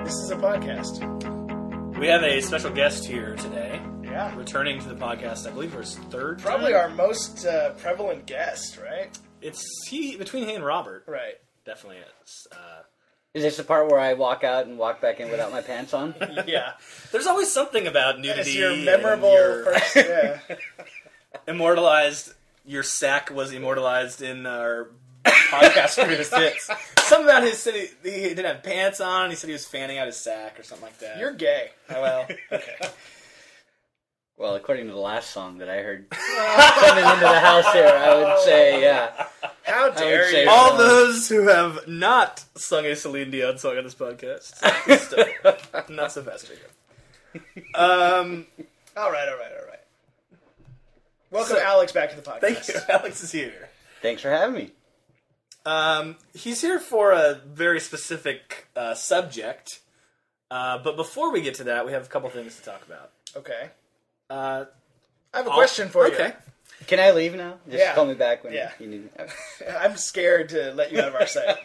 This is a podcast. We have a special guest here today. Yeah. Returning to the podcast, I believe for his third Probably time. our most prevalent guest, right? It's between he and Robert. Right. Definitely is. Is this the part where I walk out and walk back in without my pants on? Yeah. There's always something about nudity. It's your and memorable your first... Yeah. immortalized. Your sack was immortalized in our podcast greatest hits. Something about his city. He didn't have pants on. He said he was fanning out his sack or something like that. You're gay. Oh, well, okay. Well, according to the last song that I heard coming into the house here, I would say, yeah. How dare say you? so. All those who have not sung a Celine Dion song on this podcast. Not so fast, Jacob. All right. Welcome, Alex, back to the podcast. Thank you. Alex is here. Thanks for having me. He's here for a very specific subject. But before we get to that, we have a couple things to talk about. Okay. I I have a question for you. Okay. Can I leave now? Just Yeah. call me back when Yeah. you need me. I'm scared to let you out of our sight.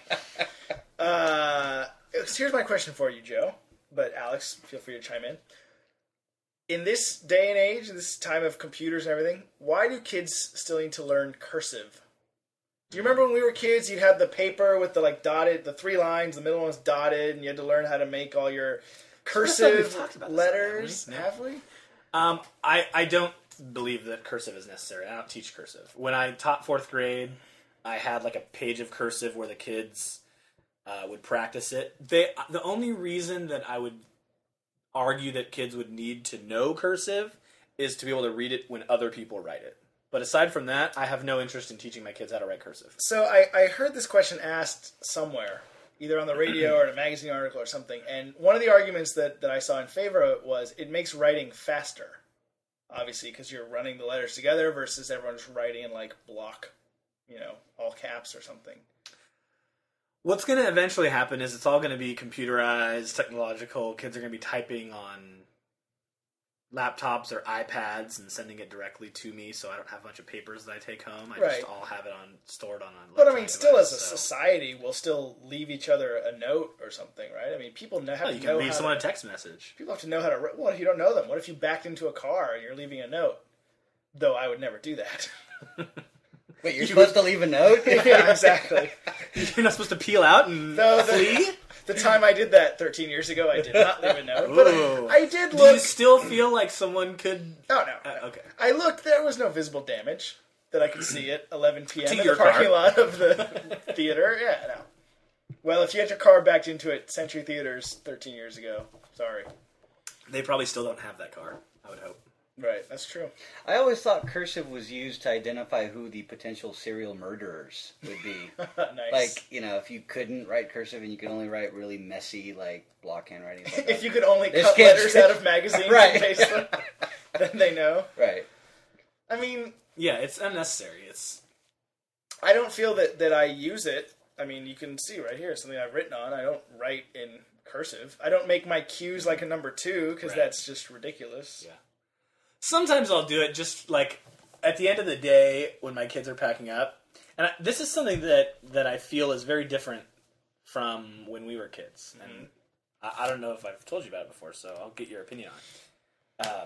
Here's my question for you, Joe. But Alex, feel free to chime in. In this day and age, in this time of computers and everything, why do kids still need to learn cursive? Do you remember when we were kids, you'd have the paper with the dotted, the 3 lines, the middle one's dotted, and you had to learn how to make all your cursive talked about this, letters? haven't we? Have we? I don't believe that cursive is necessary. I don't teach cursive. When I taught 4th grade, I had a page of cursive where the kids would practice it. The only reason that I would argue that kids would need to know cursive is to be able to read it when other people write it. But aside from that, I have no interest in teaching my kids how to write cursive. So I heard this question asked somewhere, either on the radio or in a magazine article or something, and one of the arguments that I saw in favor of it was it makes writing faster, obviously, because you're running the letters together versus everyone's writing in block, all caps or something. What's going to eventually happen is it's all going to be computerized, technological. Kids are going to be typing on laptops or iPads and sending it directly to me, so I don't have a bunch of papers that I take home. I Right. just all have it stored on an But electronic still device, as a so. society, we'll still leave each other a note or something, right? People have Well, to you know can leave how someone to, a text message. People have to know how to. What if you don't know them? What if you backed into a car and you're leaving a note? Though I would never do that. Wait, you're supposed to leave a note? Yeah, exactly. You're not supposed to peel out and No, flee? The time I did that 13 years ago, I did not leave a note. Ooh. But I did Do look. you still feel like someone could... Oh, no. okay. I looked. There was no visible damage that I could see at 11 p.m. To in the your parking car. lot of the theater. Yeah, no. Well, if you had your car backed into it, Century Theaters 13 years ago. Sorry. They probably still don't have that car, I would hope. Right, that's true. I always thought cursive was used to identify who the potential serial murderers would be. Nice. If you couldn't write cursive and you could only write really messy, block handwriting. Stuff If you could only This cut kid's- letters out of magazines Right. and paste them, then they know. Right. I mean, Yeah, it's unnecessary. I don't feel that I use it. I mean, you can see right here, something I've written on. I don't write in cursive. I don't make my Q's like a number 2, because Right. that's just ridiculous. Yeah. Sometimes I'll do it just at the end of the day when my kids are packing up. And this is something that I feel is very different from when we were kids. Mm-hmm. And I don't know if I've told you about it before, so I'll get your opinion on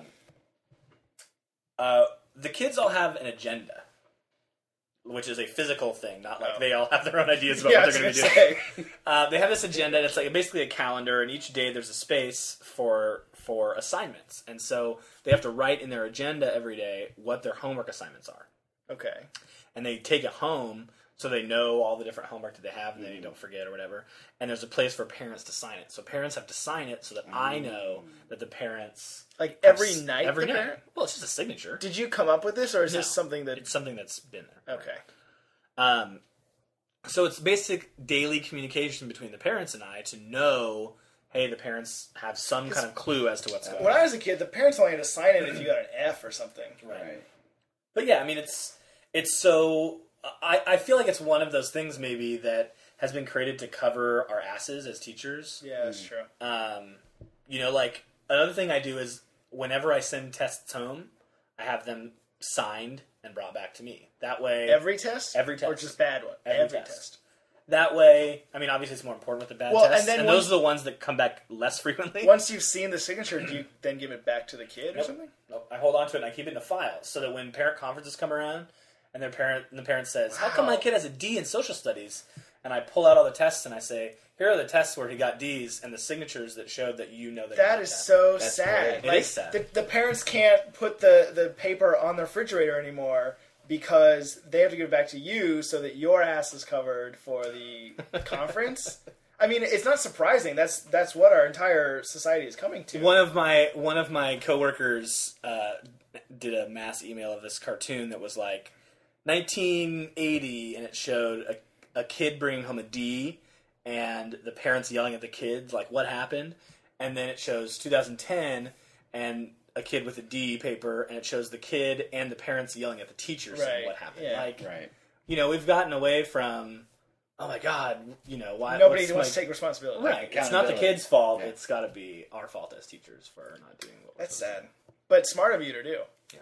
it. The kids all have an agenda, which is a physical thing, not they all have their own ideas about Yeah, what they're going to be doing. They have this agenda, and it's basically a calendar, and each day there's a space for assignments. And so they have to write in their agenda every day what their homework assignments are. Okay. And they take it home so they know all the different homework that they have and they don't forget or whatever. And there's a place for parents to sign it. So parents have to sign it so that I know that the parents... Every night? Every the night. parent? Well, it's just a signature. Did you come up with this, or is this No. something that... It's something that's been there. Okay. So it's basic daily communication between the parents and I to know, hey, the parents have some kind of clue as to what's going on. When I was a kid, the parents only had to sign it if you got an F or something. Right. But yeah, I mean, it's so... I feel like it's one of those things maybe that has been created to cover our asses as teachers. Yeah, that's true. Another thing I do is whenever I send tests home, I have them signed and brought back to me. That way... Every test? Every test. Or just bad one? Every test. That way, I mean, obviously it's more important with the bad Well, tests, and then those are the ones that come back less frequently. Once you've seen the signature, do you then give it back to the kid or Nope. something? Nope. I hold on to it and I keep it in a file so that when parent conferences come around and the parent says, "How come my kid has a D in social studies?" and I pull out all the tests and I say, "Here are the tests where he got D's and the signatures that showed that you know that." That is so That's sad. great. It is sad. The parents can't put the paper on the refrigerator anymore because they have to give it back to you so that your ass is covered for the conference. I mean, it's not surprising. That's what our entire society is coming to. One of my coworkers did a mass email of this cartoon that was like 1980, and it showed a kid bringing home a D, and the parents yelling at the kids like, "What happened?" And then it shows 2010 and a kid with a D paper, and it shows the kid and the parents yelling at the teachers saying Right, what happened. yeah. Like, Right. you know, we've gotten away from, oh my God, you know, why Nobody what's wants my- to take responsibility. Right, it's not the accountability. kid's fault. Yeah. It's got to be our fault as teachers for not doing what we're That's supposed sad, but smart of you to do.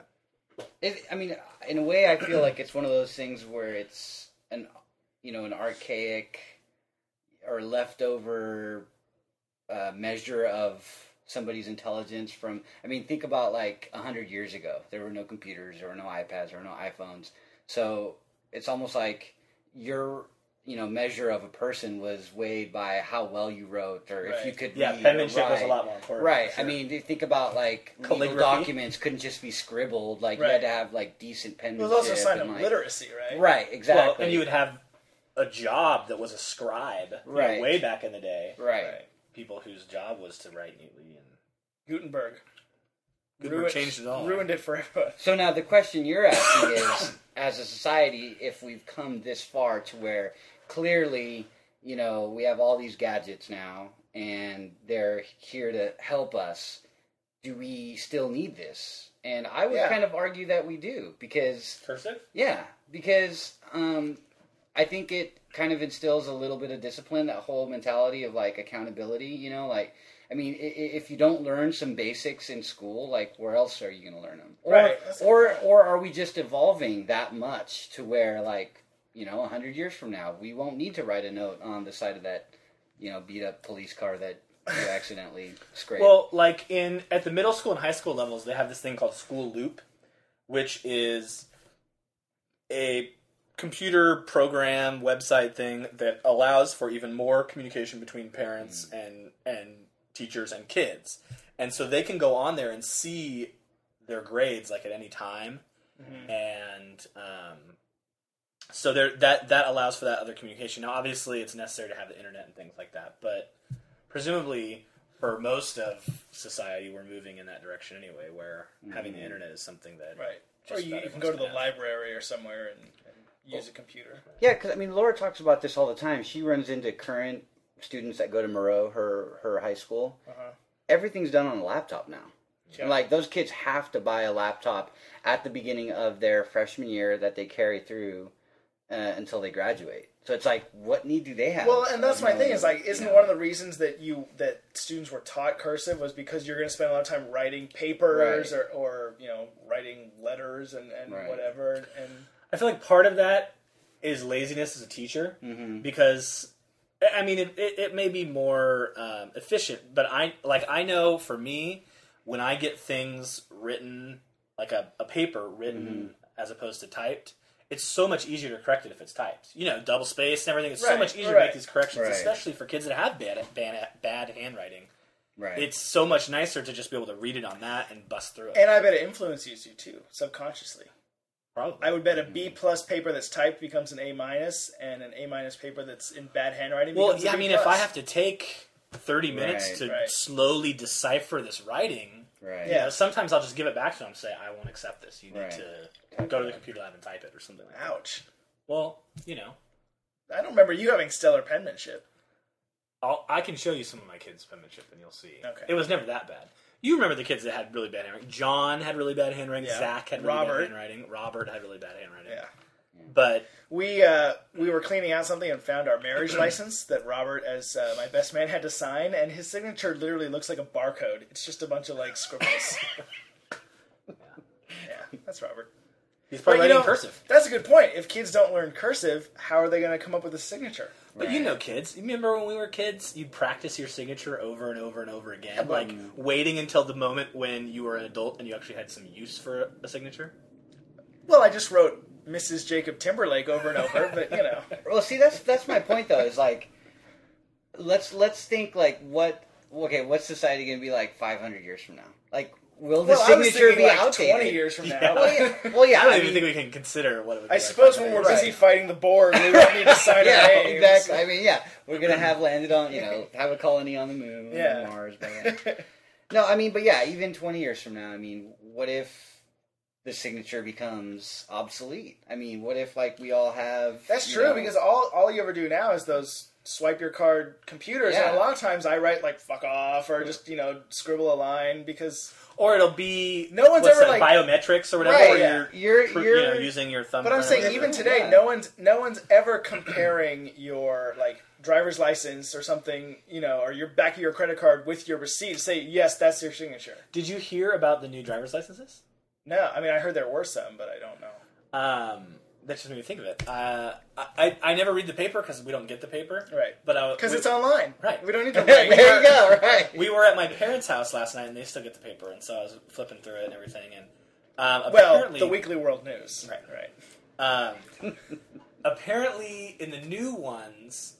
I mean, in a way, I feel like it's one of those things where it's an archaic or leftover measure of somebody's intelligence from. I mean, think about like 100 years ago. There were no computers, there were no iPads, there were no iPhones. So it's almost like your measure of a person was weighed by how well you wrote or if you Right. could Yeah, read or penmanship was a write. lot more important. Right. for sure. I mean, you think about like legal Calligraphy. documents couldn't just be scribbled. Like you Right. had to have like decent It penmanship. was also a sign of and, like, literacy, right? Right. Exactly. well, and you would have a job that was a scribe. You know, Right. way back in the day, Right. Right. people whose job was to write neatly, and Gutenberg. Gutenberg changed it all. Ruined it for everyone. So now the question you're asking is, as a society, if we've come this far to where clearly, we have all these gadgets now and they're here to help us, do we still need this? And I would Yeah. kind of argue that we do because, Cursive? because I think it kind of instills a little bit of discipline, that whole mentality of like accountability, I mean, if you don't learn some basics in school, like where else are you going to learn them? Right. Or are we just evolving that much to where, like, 100 years from now, we won't need to write a note on the side of that, beat up police car that you accidentally scraped? Well, like at the middle school and high school levels, they have this thing called School Loop, which is a computer program website thing that allows for even more communication between parents and teachers and kids, and so they can go on there and see their grades like at any time, and so that allows for that other communication. Now, obviously, it's necessary to have the internet and things like that, but presumably for most of society, we're moving in that direction anyway, where having the internet is something that Right. just Or you about can go to the everyone's gonna have. library or somewhere and use a computer. Yeah, because, I mean, Laura talks about this all the time. She runs into current students that go to Moreau, her high school. Uh-huh. Everything's done on a laptop now. Yeah. And, like, those kids have to buy a laptop at the beginning of their freshman year that they carry through until they graduate. So it's like, what need do they have? Well, and that's my thing is like, isn't you one of the reasons that students were taught cursive was because you're going to spend a lot of time writing papers Right. or writing letters and Right. whatever. And I feel like part of that is laziness as a teacher, because I mean it may be more efficient, but I know for me, when I get things written like a paper written as opposed to typed, it's so much easier to correct it if it's typed. Double space and everything. It's so Right, much easier to right. make these corrections, Right. especially for kids that have bad handwriting. Right. It's so much nicer to just be able to read it on that and bust through it. and I bet it influences you too, subconsciously. Probably. I would bet a B+ paper that's typed becomes an A-, and an A- paper that's in bad handwriting Well, becomes yeah, a I B+. mean, if I have to take 30 minutes Right, to right. slowly decipher this writing, Right. Yeah. sometimes I'll just give it back to them and say, I won't accept this. You need Right. to go to the computer lab and type it or something like that. Ouch. Well, I don't remember you having stellar penmanship. I can show you some of my kids' penmanship and you'll see. Okay. It was never that bad. You remember the kids that had really bad handwriting. John had really bad handwriting. Yeah. Zach had really Robert. bad handwriting. Robert had really bad handwriting. Yeah. But We were cleaning out something and found our marriage license that Robert, as my best man, had to sign, and his signature literally looks like a barcode. It's just a bunch of like scribbles. Yeah, that's Robert. He's probably writing cursive. That's a good point. If kids don't learn cursive, how are they going to come up with a signature? But you know kids. You remember when we were kids, you'd practice your signature over and over and over again, like waiting until the moment when you were an adult and you actually had some use for a signature? Well, I just wrote Mrs. Jacob Timberlake over and over, but, you know. Well, see, that's my point, though, is like, let's think, like, what's society going to be like 500 years from now? Like, will the signature be like outdated? 20 years from now. Yeah. Well, yeah. I don't even think we can consider what it would be. I suppose when we're busy fighting the Borg, we won't need to sign our names. Exactly. I mean, we're going to have landed on, have a colony on the moon, on Mars. By then. No, I mean, but yeah, even 20 years from now, I mean, what if the signature becomes obsolete? I mean, what if, like, we all have... That's true, because all you ever do now is those swipe your card computers, and a lot of times I write, like, fuck off, or just, scribble a line, because... Or it'll be no one's ever like biometrics or whatever. Right, you're using your thumb. But I'm saying even today, no one's ever comparing your like driver's license or something, or your back of your credit card with your receipt to say yes, that's your signature. Did you hear about the new driver's licenses? No, I mean I heard there were some, but I don't know. That just made me think of it. I never read the paper because we don't get the paper. Right. But because it's online. Right. We don't need to there you go. Right. We were at my parents' house last night, and they still get the paper, and so I was flipping through it and everything. And apparently, the Weekly World News. Right. Apparently, in the new ones,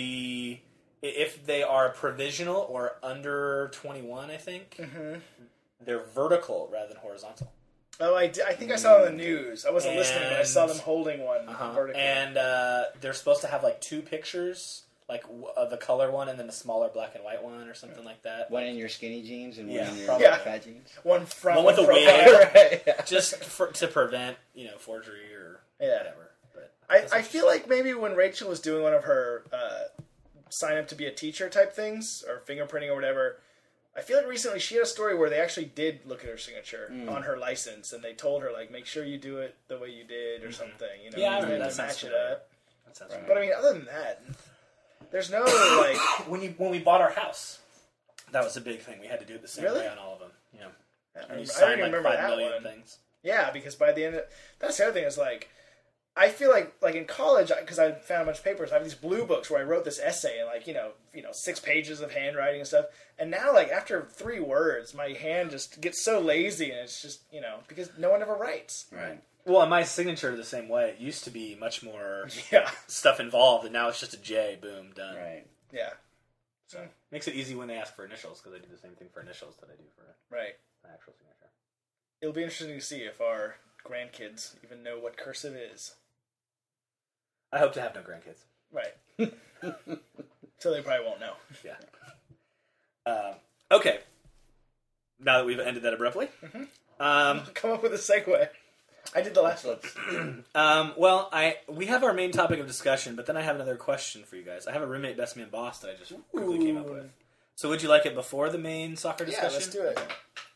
if they are provisional or under 21, I think they're vertical rather than horizontal. Oh, I think I saw it on the news. I wasn't listening, but I saw them holding one vertically. And they're supposed to have like two pictures, like the color one and then a smaller black and white one or something like that. One in your skinny jeans and one in your fat jeans. One front, one with a wig, right. just to prevent forgery or whatever. But I feel like maybe when Rachel was doing one of her sign up to be a teacher type things or fingerprinting or whatever. I feel like recently she had a story where they actually did look at her signature on her license, and they told her, like, make sure you do it the way you did or something. Yeah, to that match it up. That sounds right. But I mean, other than that, there's no, like... when we bought our house, that was a big thing. We had to do it the same way on all of them. Yeah. And you signed like 5 million things. Yeah, because by the end of... That's the other thing is, like... I feel like in college, because I found a bunch of papers, I have these blue books where I wrote this essay and like 6 pages of handwriting and stuff. And now, like after 3 words, my hand just gets so lazy, and it's just because no one ever writes. Right. Well, and my signature the same way. It used to be much more stuff involved, and now it's just a J. Boom, done. Right. Yeah. So makes it easy when they ask for initials because I do the same thing for initials that I do for my actual signature. It'll be interesting to see if our grandkids even know what cursive is. I hope to have no grandkids. Right. So they probably won't know. Yeah. Okay. Now that we've ended that abruptly. Come up with a segue. I did the last one. Well, we have our main topic of discussion, but then I have another question for you guys. I have a roommate, best man, boss that I just quickly came up with. So would you like it before the main soccer discussion? Yeah, let's do it.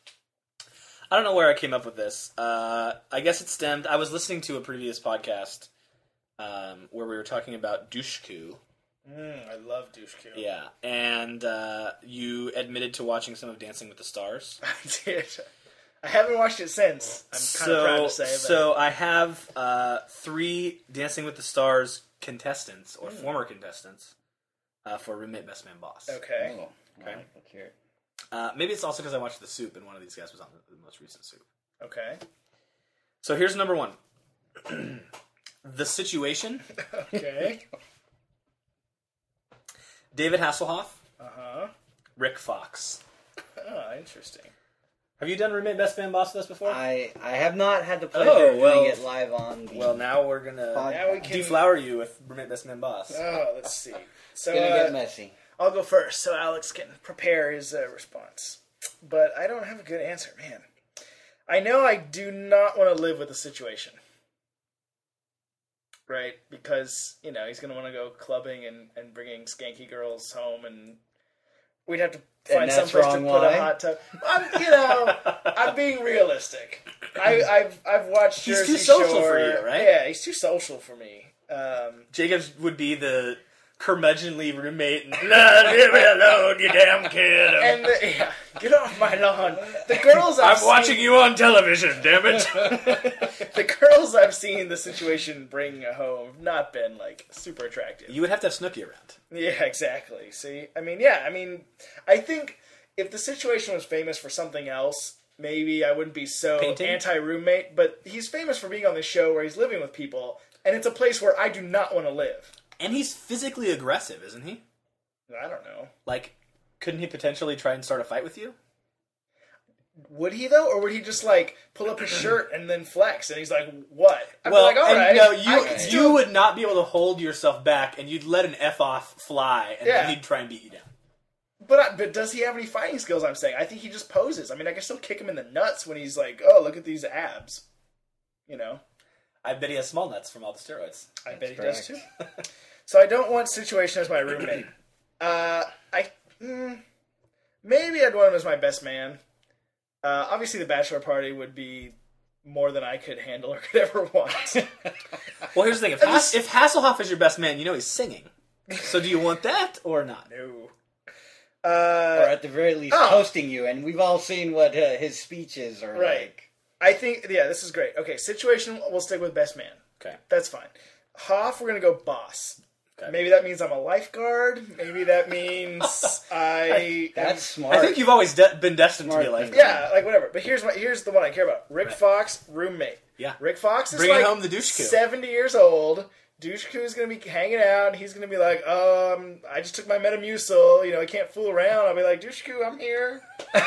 I don't know where I came up with this. I guess it stemmed... I was listening to a previous podcast where we were talking about Dushku. I love Dushku. Yeah, and you admitted to watching some of Dancing with the Stars. I did. I haven't watched it since. I'm kind of proud to say. But... So I have 3 Dancing with the Stars contestants, or former contestants, for Roommate, Best Man, Boss. Okay. Oh, okay. Let's hear it. Maybe it's also because I watched The Soup, and one of these guys was on the most recent Soup. Okay. So here's number 1. The Situation. Okay. David Hasselhoff. Uh-huh. Rick Fox. Oh, interesting. Have you done Roommate, Best Man, Boss with us before? I have not had the pleasure of doing it live on the... Well, now we're going to deflower you with Roommate, Best Man, Boss. Oh, let's see. So, it's going to get messy. I'll go first so Alex can prepare his response. But I don't have a good answer, man. I know I do not want to live with the situation. Right? Because, he's going to want to go clubbing and bringing skanky girls home, and we'd have to find some place to put a hot tub. I'm being realistic. I've watched Jersey Shore. He's too social for you, right? Yeah, he's too social for me. Jacob would be the curmudgeonly roommate. And, nah, leave me alone, you damn kid. And get off my lawn. The girls I'm watching you on television, damn it. The girls I've seen the situation bring home have not been like super attractive. You would have to have Snooki around. Yeah, exactly. See, I think if the situation was famous for something else, maybe I wouldn't be so Painting? anti-roommate. But he's famous for being on this show where he's living with people, and it's a place where I do not want to live. And he's physically aggressive, isn't he? I don't know. Like, couldn't he potentially try and start a fight with you? Would he though, or would he just like pull up his shirt and then flex? And he's like, "What?" I'd Well, be like, "All and right." no, I can you still- would not be able to hold yourself back, and you'd let an F off fly, and Yeah. then he'd try and beat you down. But does he have any fighting skills? I'm saying I think he just poses. I mean, I can still kick him in the nuts when he's like, "Oh, look at these abs," you know. I bet he has small nuts from all the steroids. I bet he correct. does too. So I don't want Situation as my roommate. Maybe I'd want him as my best man. Obviously, the bachelor party would be more than I could handle or could ever want. Well, here's the thing: if Hasselhoff is your best man, you know he's singing. So, do you want that or not? No. Or at the very least, Oh. hosting you, and we've all seen what his speeches are Right. like. I think, this is great. Okay, Situation, we'll stick with best man. Okay. That's fine. Hoff, we're going to go boss. Okay. Maybe that means I'm a lifeguard. Maybe that means That's smart. I think you've always been destined to be a Smart lifeguard. Yeah, like whatever. But here's the one I care about. Rick Fox, roommate. Yeah. Rick Fox is Bringing like home the Dushku. 70 years old. Dushku is going to be hanging out, and he's going to be like, I just took my Metamucil. I can't fool around. I'll be like, Dushku, I'm here.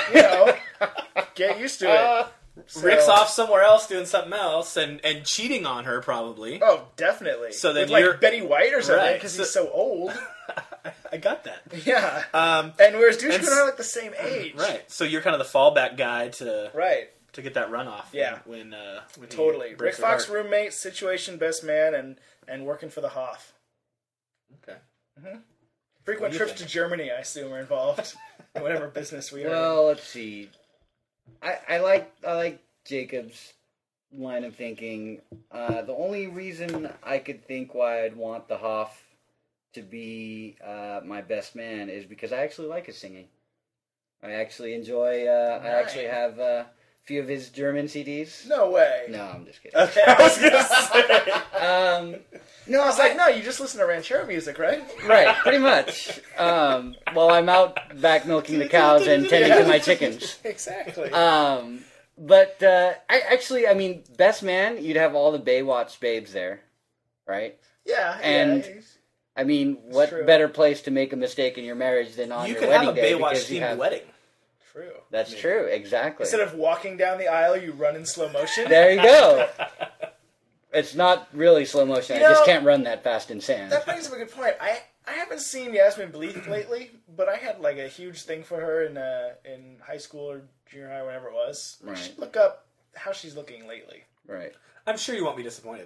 Get used to it. So- Rick's off somewhere else doing something else and cheating on her, probably. Oh, definitely. So then with like you're- Betty White or something, Right, because so- he's so old. I got that. Yeah. Um, And whereas Dushku and and I are like the same age. right. So you're kind of the fallback guy to Right. get that runoff. Yeah. When he Totally. Rick breaks her Fox, heart. roommate, Situation, best man, and working for the Hoff. Okay. Frequent What do you trips think? to Germany, I assume, are involved in whatever business we are in. Well, let's see. I like Jacob's line of thinking. The only reason I could think why I'd want the Hoff to be my best man is because I actually like his singing. I actually enjoy. I actually have a few of his German CDs. No way. No, I'm just kidding. Okay, I was gonna say. No, I was like, no, you just listen to ranchero music, right? right, pretty much. While I'm out back milking the cows and tending to my chickens. Exactly. But I mean, best man, you'd have all the Baywatch babes there, right? yeah. and- yeah. I mean, what true. better place to make a mistake in your marriage than on You your could have wedding a day? Baywatch because you themed have- wedding. True. That's true, exactly. Instead of walking down the aisle, you run in slow motion. There you go. It's not really slow motion. You I just know, can't run that fast in sand. That brings up a good point. I haven't seen Yasmin Bleeth lately, but I had like a huge thing for her in high school or junior high, whenever it was. Right. You should look up how she's looking lately. Right. I'm sure you won't be disappointed.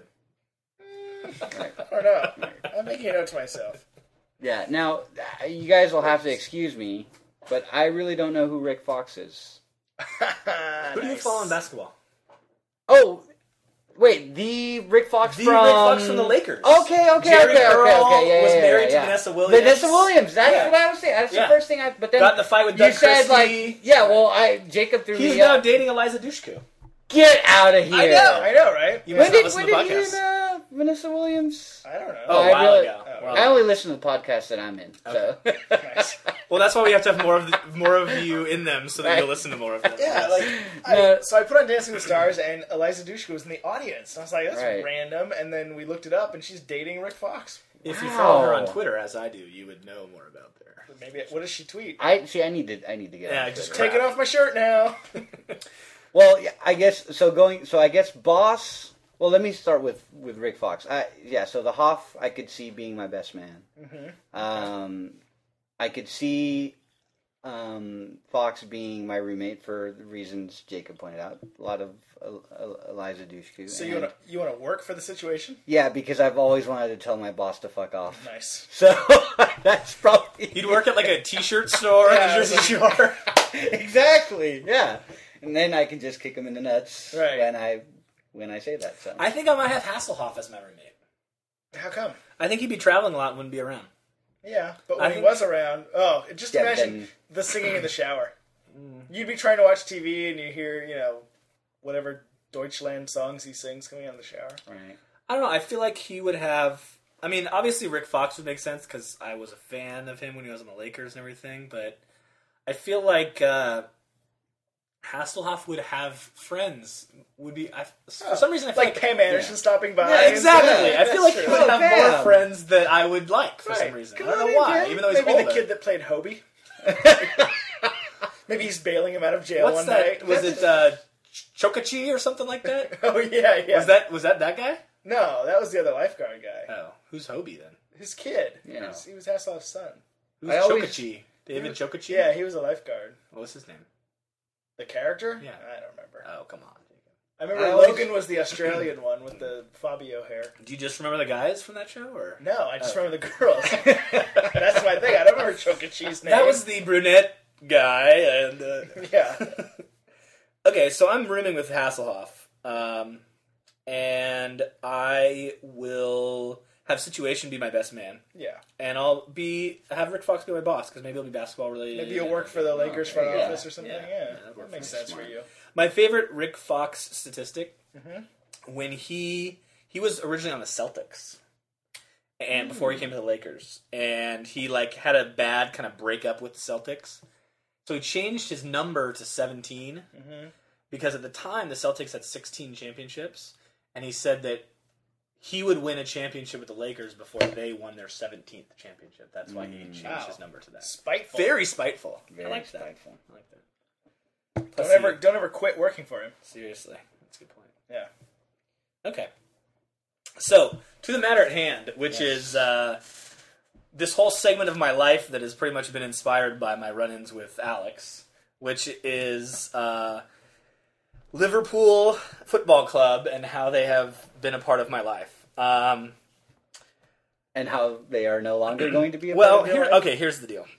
I don't know. I'm making a note to myself. Yeah. Now, you guys will have to excuse me, but I really don't know who Rick Fox is. Who do you follow in basketball? Oh, wait, the Rick Fox The from Rick Fox from the Lakers. Okay, Jerry Earl yeah, was yeah, married yeah. to Vanessa Williams. Vanessa Williams. That's Yeah. what I was saying. That's Yeah. the first thing I. But then Got in the fight with you Doug said Christie. like, yeah. Well, Jacob threw He's me now up. dating Eliza Dushku. Get out of here! I know, right? You When must not did listen when to did you podcasts. hear Vanessa Williams? I don't know. Oh, I a while really- ago. oh, Wow. I only listen to the podcast that I'm in. So Nice. Well, that's why we have to have more of you in them, so that Right. you'll listen to more of them. Yeah, No. so I put on Dancing with the Stars, and Eliza Dushku was in the audience. And I was like, that's Right. random. And then we looked it up, and she's dating Rick Fox. If you follow her on Wow. Twitter, as I do, you would know more about her. Maybe what does she tweet? I need to get. Yeah, on just Twitter. Taking off my shirt now. Well, yeah, I guess so. I guess boss. Well, let me start with Rick Fox. So the Hoff I could see being my best man. Mm-hmm. I could see Fox being my roommate for the reasons Jacob pointed out. A lot of Eliza Dushku. So and- you want to work for the situation? Yeah, because I've always wanted to tell my boss to fuck off. Nice. So that's probably You'd work at like a t-shirt store, Yeah, a jersey store. exactly. Yeah, and then I can just kick him in the nuts Right. when I say that. So I think I might have Hasselhoff as my roommate. How come? I think he'd be traveling a lot and wouldn't be around. Yeah, but I when he think- was around, just imagine then- the singing in the shower. You'd be trying to watch TV and you hear, whatever Deutschland songs he sings coming out of the shower. Right. I don't know. I feel like he would have. I mean, obviously Rick Fox would make sense because I was a fan of him when he was on the Lakers and everything. But I feel like Hasselhoff would have friends. Would be for some reason I feel Like Pam Anderson stopping by. Yeah, exactly. Yeah, I feel like he that's would true. have Pam. more friends that I would like for Right. some reason. Come I don't on know in, why. Pam. Even though he's Maybe older. the kid that played Hobie. Maybe he's bailing him out of jail What's one that? night. Was it Chokachi or something like that? Oh yeah. Was that guy? No, that was the other lifeguard guy. Oh, who's Hobie then? His kid. Yeah. He was Hasselhoff's son. Who's I always- Chokachi? David Chokachi? Yeah, he was a lifeguard. What was his name? The character? Yeah. I don't remember. Oh, come on. I remember I always- Logan was the Australian one with the Fabio hair. Do you just remember the guys from that show, or No, I just remember the girls. That's my thing. I don't remember Chokachi's name. that was the brunette guy? And Yeah. okay, so I'm rooming with Hasselhoff, and I will have Situation be my best man, Yeah. and I'll have Rick Fox be my boss because maybe he'll be basketball related. Maybe you'll work for the Lakers front yeah, office or something. yeah. Yeah. That'd work That makes for me. sense for you. My favorite Rick Fox statistic when he was originally on the Celtics, and before he came to the Lakers, and he had a bad kind of breakup with the Celtics, so he changed his number to 17 because at the time the Celtics had 16 championships, and he said that he would win a championship with the Lakers before they won their 17th championship. That's why he changed Wow. his number to that. Spiteful. Very spiteful. Very I like that. spiteful. I like that. Don't ever quit working for him. Seriously, that's a good point. Yeah. Okay. So, to the matter at hand, which is this whole segment of my life that has pretty much been inspired by my run-ins with Alex, which is Liverpool Football Club and how they have been a part of my life. And how they are no longer going to be a Well, part of your life? here's the deal.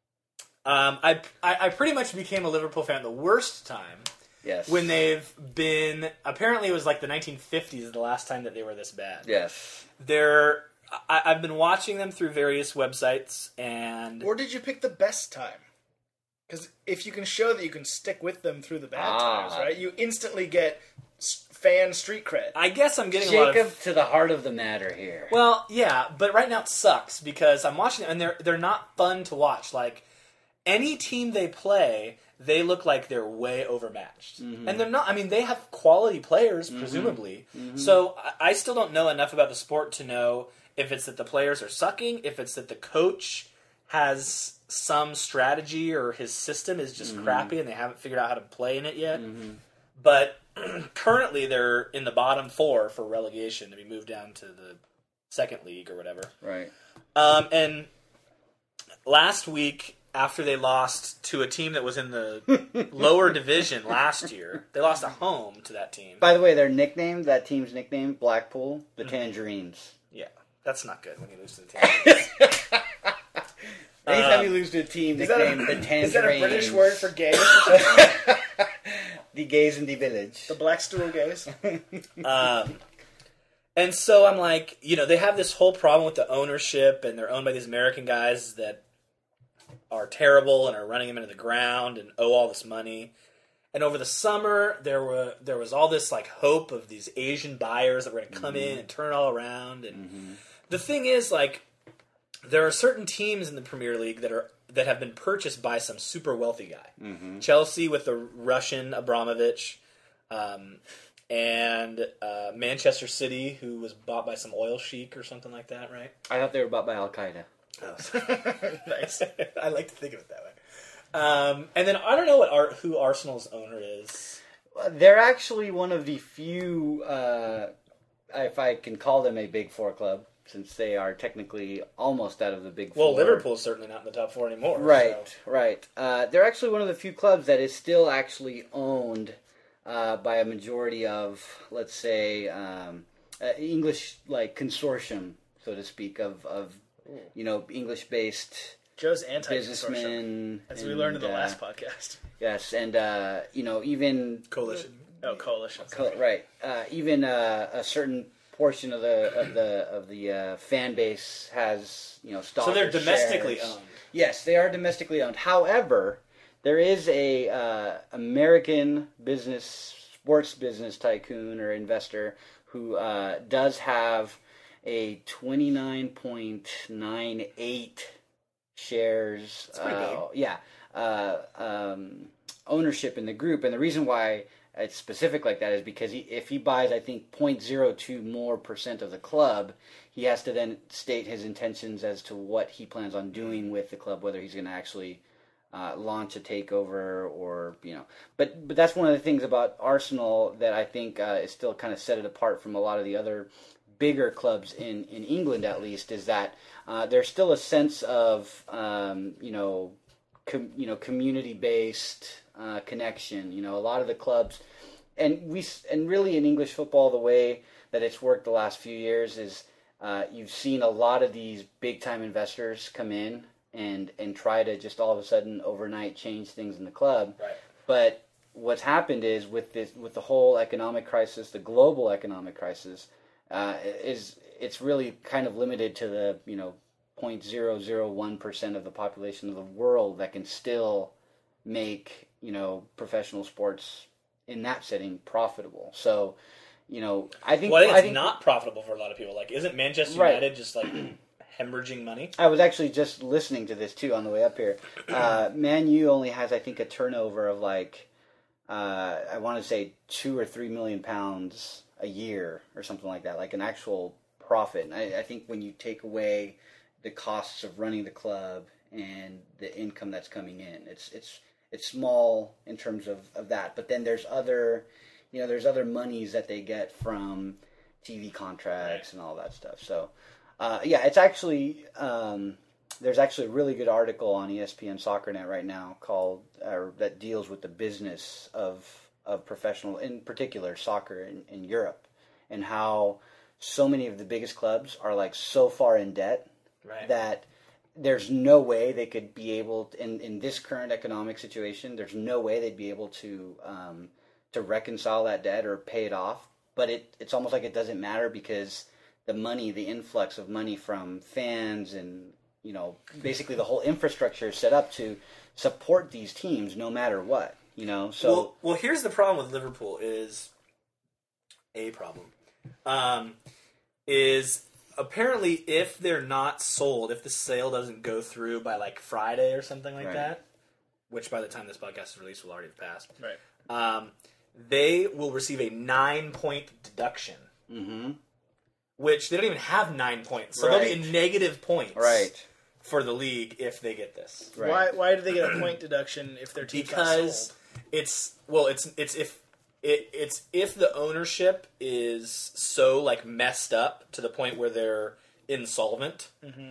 I pretty much became a Liverpool fan the worst time Yes. when they've been. Apparently, it was like the 1950s the last time that they were this bad. Yes. I've been watching them through various websites, and Or did you pick the best time? Because if you can show that you can stick with them through the bad times, right, you instantly get fan street cred. I guess I'm getting a lot Jacob, of. to the heart of the matter here. Well, yeah, but right now it sucks because I'm watching them, and they're not fun to watch. Like any team they play, they look like they're way overmatched, and they're not. I mean, they have quality players, presumably. So I still don't know enough about the sport to know if it's that the players are sucking, if it's that the coach has some strategy or his system is just crappy and they haven't figured out how to play in it yet. But currently they're in the bottom 4 for relegation to be moved down to the second league or whatever. Right. And last week, after they lost to a team that was in the lower division last year, they lost at home to that team. By the way, their nickname, that team's nickname, Blackpool, the Tangerines. Yeah, that's not good when you lose to the team. Anytime you lose to a team nicknamed the Tangerines. Is that a British word for gays? The gays in the village. The Blackstool gays? And so I'm like, they have this whole problem with the ownership, and they're owned by these American guys that are terrible and are running them into the ground and owe all this money. And over the summer, there was all this hope of these Asian buyers that were going to come in and turn it all around. And the thing is, there are certain teams in the Premier League that have been purchased by some super wealthy guy. Chelsea with the Russian Abramovich, and Manchester City, who was bought by some oil sheik or something like that, right? I thought they were bought by Al Qaeda. Nice. I like to think of it that way. And then I don't know who Arsenal's owner is. They're actually one of the few, if I can call them a Big Four club, since they are technically almost out of the Big Four. Well, Liverpool's certainly not in the top 4 anymore. Right, so. right. They're actually one of the few clubs that is still actually owned by a majority of, let's say, English consortium, so to speak, of English-based Joe's anti-consortium, businessmen. as we learned in the last podcast. Yes, and even Coalition. Oh, coalition. right, even a certain portion of the fan base has stock. So they're or domestically shares. owned. Yes, they are domestically owned. However, there is a American sports business tycoon or investor who does have a 29.98 shares. That's pretty big. Yeah, ownership in the group, and the reason why it's specific like that is because if he buys, I think 0.02 more percent of the club, he has to then state his intentions as to what he plans on doing with the club, whether he's going to actually launch a takeover or But that's one of the things about Arsenal that I think is still kind of set it apart from a lot of the other bigger clubs in England, at least, is that there's still a sense of community based connection. A lot of the clubs, and really in English football, the way that it's worked the last few years is you've seen a lot of these big time investors come in and try to just all of a sudden overnight change things in the club. Right. But what's happened is with the whole economic crisis, the global economic crisis, it's really kind of limited to the 0.001% of the population of the world that can still make professional sports in that setting profitable. So I think it's not profitable for a lot of people. Like, isn't Manchester United just like hemorrhaging money? I was actually just listening to this too on the way up here. Man U only has, I think, a turnover of like I want to say £2 or £3 million a year or something like that, like an actual profit. And I think when you take away the costs of running the club and the income that's coming in, it's small in terms of that. But then there's other monies that they get from TV contracts and all that stuff. So it's actually there's actually a really good article on ESPN SoccerNet right now that deals with the business of professional, in particular soccer in Europe, and how so many of the biggest clubs are like so far in debt that there's no way they could be able to, in this current economic situation, there's no way they'd be able to reconcile that debt or pay it off. But it's almost like it doesn't matter because the influx of money from fans and basically the whole infrastructure is set up to support these teams no matter what. So well, here's the problem with Liverpool is apparently if they're not sold, if the sale doesn't go through by like Friday or something like that, which by the time this podcast is released will already have passed, they will receive a 9-point deduction, which they don't even have 9 points, so they'll be in negative points for the league if they get this. Why do they get a point deduction if their team got sold? It's if the ownership is so like messed up to the point where they're insolvent,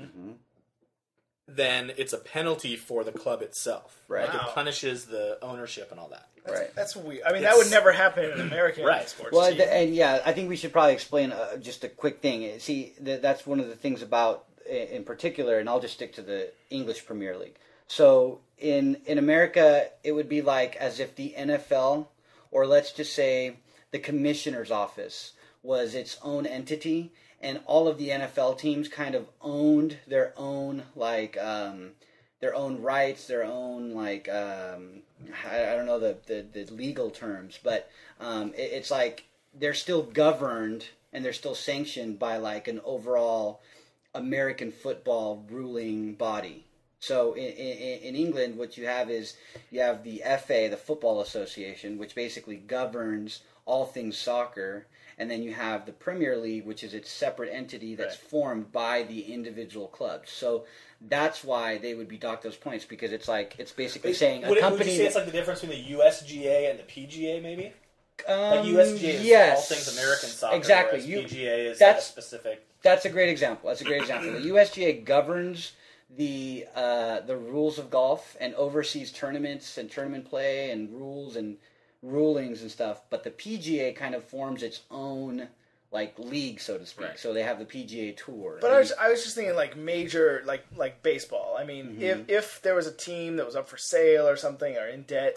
then it's a penalty for the club itself. Like it punishes the ownership and all that. That's weird. I mean, that would never happen in an American sports team. I think we should probably explain just a quick thing. See, that's one of the things about, in particular, and I'll just stick to the English Premier League. So in America, it would be like as if the NFL, or let's just say the commissioner's office, was its own entity, and all of the NFL teams kind of owned their own their own rights, their own I don't know the legal terms, but it's like they're still governed and they're still sanctioned by like an overall American football ruling body. So in England, what you have is you have the FA, the Football Association, which basically governs all things soccer, and then you have the Premier League, which is its separate entity that's formed by the individual clubs. So that's why they would be docked those points, because it's basically saying a company. Would you say it's like the difference between the USGA and the PGA, maybe? Like USGA is all things American soccer, exactly. PGA is a specific. That's a great example. The USGA governs the rules of golf and oversees tournaments and tournament play and rules and rulings and stuff, but the PGA kind of forms its own like league, so to speak. So they have the PGA Tour. But I was just thinking like major like baseball. I mean, if there was a team that was up for sale or something or in debt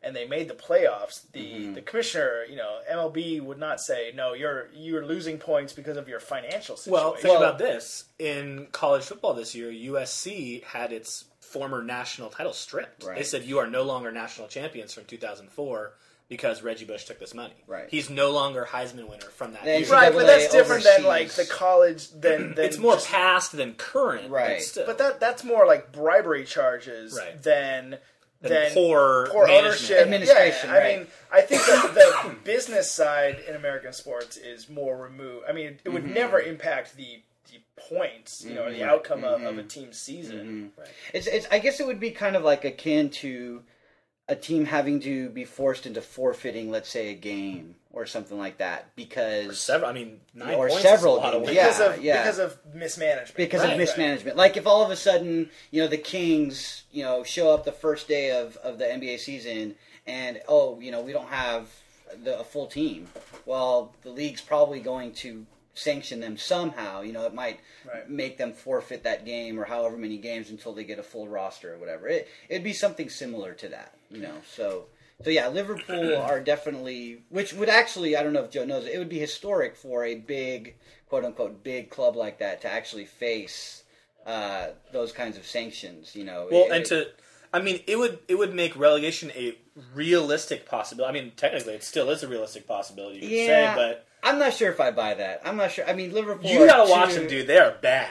and they made the playoffs, the commissioner, MLB would not say, no, you're losing points because of your financial situation. Well, think about this. In college football this year, USC had its former national title stripped. Right. They said, you are no longer national champions from 2004 because Reggie Bush took this money. Right. He's no longer Heisman winner from that Then year. Right, but that's different than like overseas. the college. Than It's more just- past than current. Right. But, still. But that's more like bribery charges Right. than poor poor management. ownership. Administration, Yeah, I right. mean, I think that the business side in American sports is more removed. I mean, it would never impact the points, or the outcome of a team's season. Right. It's. I guess it would be kind of like akin to a team having to be forced into forfeiting, let's say, a game or something like that because Several. I mean, 9 Or points several is a lot of games. wins. Because of mismanagement. because Right. of mismanagement. Like if all of a sudden, the Kings, show up the first day of the NBA season and we don't have a full team. Well, the league's probably going to sanction them somehow. It might Right. make them forfeit that game or however many games until they get a full roster or whatever. It'd be something similar to that. So yeah, Liverpool are definitely, which would actually, I don't know if Joe knows, it would be historic for a big, quote unquote, big club like that to actually face those kinds of sanctions. Well, it would make relegation a realistic possibility. I mean, technically, it still is a realistic possibility, you could say, but I'm not sure if I buy that. I'm not sure. I mean, Liverpool. you gotta watch them, dude. They are bad.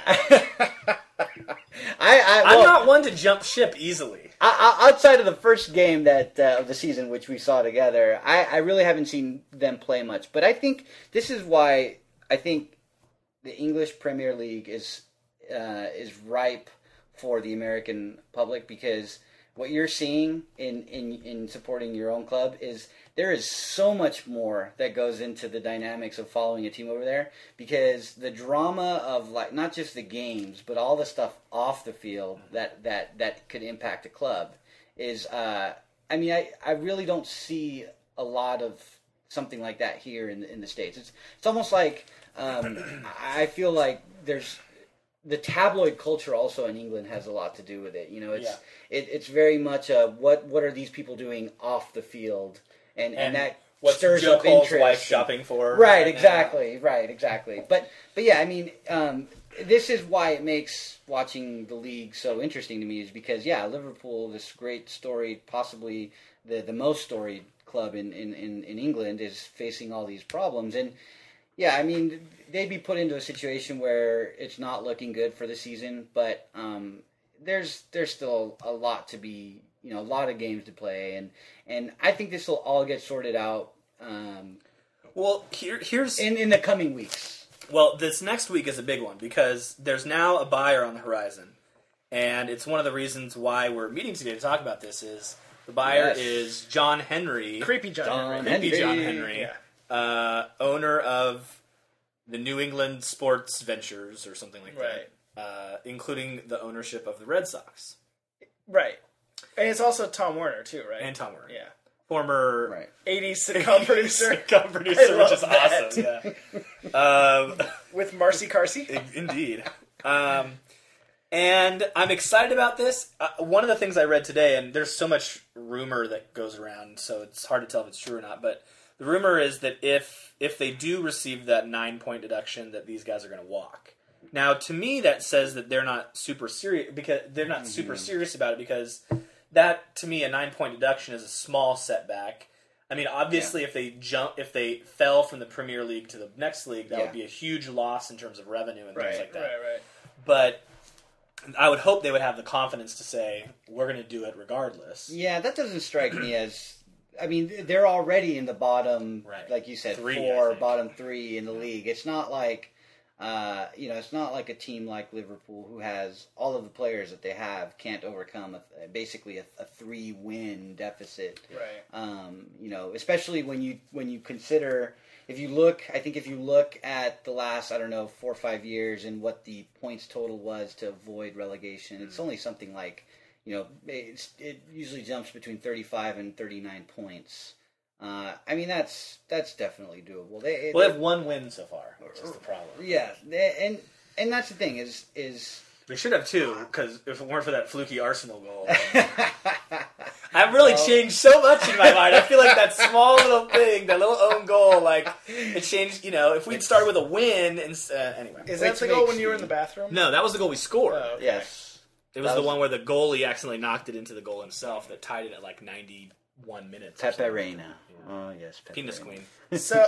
I'm not one to jump ship easily. Outside of the first game of the season, which we saw together, I really haven't seen them play much. But I think this is why I think the English Premier League is ripe for the American public, because what you're seeing in supporting your own club is there is so much more that goes into the dynamics of following a team over there, because the drama of like not just the games but all the stuff off the field that could impact a club is I really don't see a lot of something like that here in the States. It's almost like I feel like there's the tabloid culture also in England has a lot to do with it. It's very much what are these people doing off the field, and that what's stirs Joe up Cole's interest. wife shopping for? Right, now? exactly. But yeah, I mean, this is why it makes watching the league so interesting to me, is because Liverpool, this great storied, possibly the most storied club in England, is facing all these problems. And yeah, I mean, they'd be put into a situation where it's not looking good for the season, but there's still a lot to be, a lot of games to play, and I think this will all get sorted out. Well, here's in the coming weeks. Well, this next week is a big one because there's now a buyer on the horizon, and it's one of the reasons why we're meeting today to talk about this. Is the buyer is John Henry, Creepy John Henry. John Henry, Yeah. owner of the New England Sports Ventures or something like Right. that, including the ownership of the Red Sox Right. And it's also Tom Werner, too, right? and Tom Werner, Yeah. former Right. 80s sitcom producer sitcom I producer, love which is that. awesome. Yeah. with Marcy Carsey. Indeed. And I'm excited about this. One of the things I read today, and there's so much rumor that goes around, so it's hard to tell if it's true or not, but the rumor is that if they do receive that 9-point deduction, that these guys are going to walk. Now, to me, that says that they're not super serious, because they're not super serious about it, because that, to me, a 9-point deduction is a small setback. I mean, obviously, if they fell from the Premier League to the next league, that would be a huge loss in terms of revenue and things like that. Right. But I would hope they would have the confidence to say, we're going to do it regardless. Yeah, that doesn't strike me as. I mean, they're already in the bottom, like you said, 3, bottom 3 in the league. It's not like, it's not like a team like Liverpool, who has all of the players that they have can't overcome basically a 3-win deficit. Right. Especially when you consider. If you look at the last, 4 or 5 years and what the points total was to avoid relegation, it's only something like, it usually jumps between 35 and 39 points. I mean, that's definitely doable. They have 1 win so far, which is the problem. Yeah, and that's the thing is they should have 2, because if it weren't for that fluky Arsenal goal. I I've really changed so much in my mind. I feel like that small little thing, that little own goal, like it changed. If we'd started with a win, and anyway. Is that the goal when you were in the bathroom? No, that was the goal we scored. Oh, okay. Yes. It was the one where the goalie accidentally knocked it into the goal himself that tied it at like 91 minutes. Pepe Reina. Oh yes, Pepe Penis Reina. queen. So,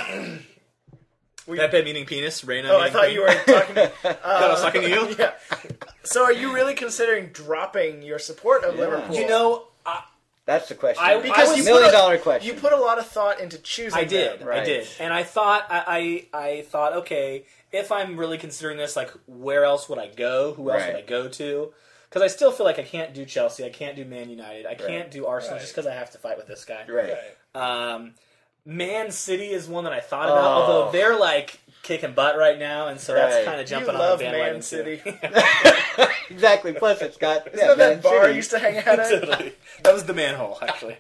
Pepe meaning penis, Reina. I thought you were talking. I was talking to you. Yeah. So, are you really considering dropping your support of Liverpool? That's the question. Because you $1 million question. You put a lot of thought into choosing. I did, them. Right. I did, and I thought, I thought, okay, if I'm really considering this, like, where else would I go? Who else would I go to? Because I still feel like I can't do Chelsea, I can't do Man United, I can't do Arsenal just because I have to fight with this guy. Right. Man City is one that I thought about, although they're like kicking butt right now, and so that's kind of jumping You on love the bandwagon Man City. Exactly. Plus, it's got Isn't that bar City. I used to hang out at? Totally. That was the manhole, actually.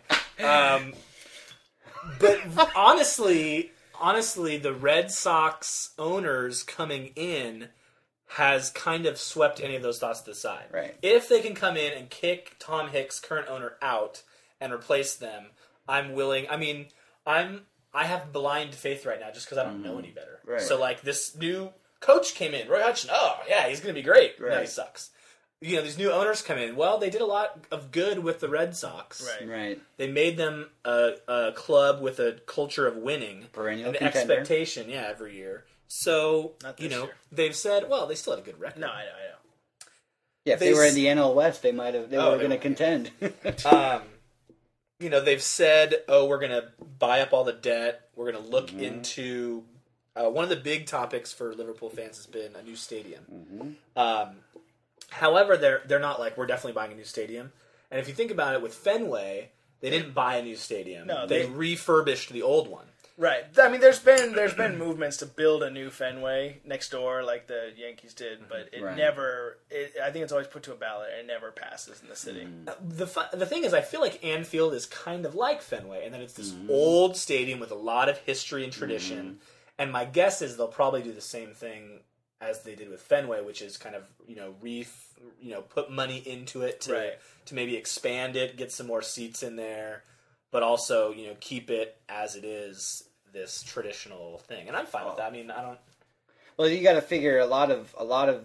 But honestly, the Red Sox owners coming in has kind of swept any of those thoughts to the side. Right. If they can come in and kick Tom Hicks, current owner, out and replace them, I'm willing. I mean, I have blind faith right now just because I don't know any better. Right. So like this new coach came in, Roy Hodgson. Oh yeah, he's going to be great. Right. No, he sucks. These new owners come in. Well, they did a lot of good with the Red Sox. Right. They made them a club with a culture of winning, Perennial and contender. expectation. Yeah, every year. So Not this year. they've said, well, they still had a good record. No, I know. Yeah, if they were in the NL West, they might have. They were going to yeah. contend. They've said, oh, we're going to buy up all the debt. We're going to look into one of the big topics for Liverpool fans has been a new stadium. However, they're not like, we're definitely buying a new stadium. And if you think about it, with Fenway, they didn't buy a new stadium. No, they refurbished the old one. Right. I mean, there's been movements to build a new Fenway next door, like the Yankees did, but it never. I think it's always put to a ballot, and it never passes in the city. The thing is, I feel like Anfield is kind of like Fenway, and that it's this old stadium with a lot of history and tradition. And my guess is they'll probably do the same thing as they did with Fenway, which is kind of put money into it to maybe expand it, get some more seats in there, but also keep it as it is, this traditional thing. And I'm fine with that. I mean, I don't. Well, you got to figure a lot of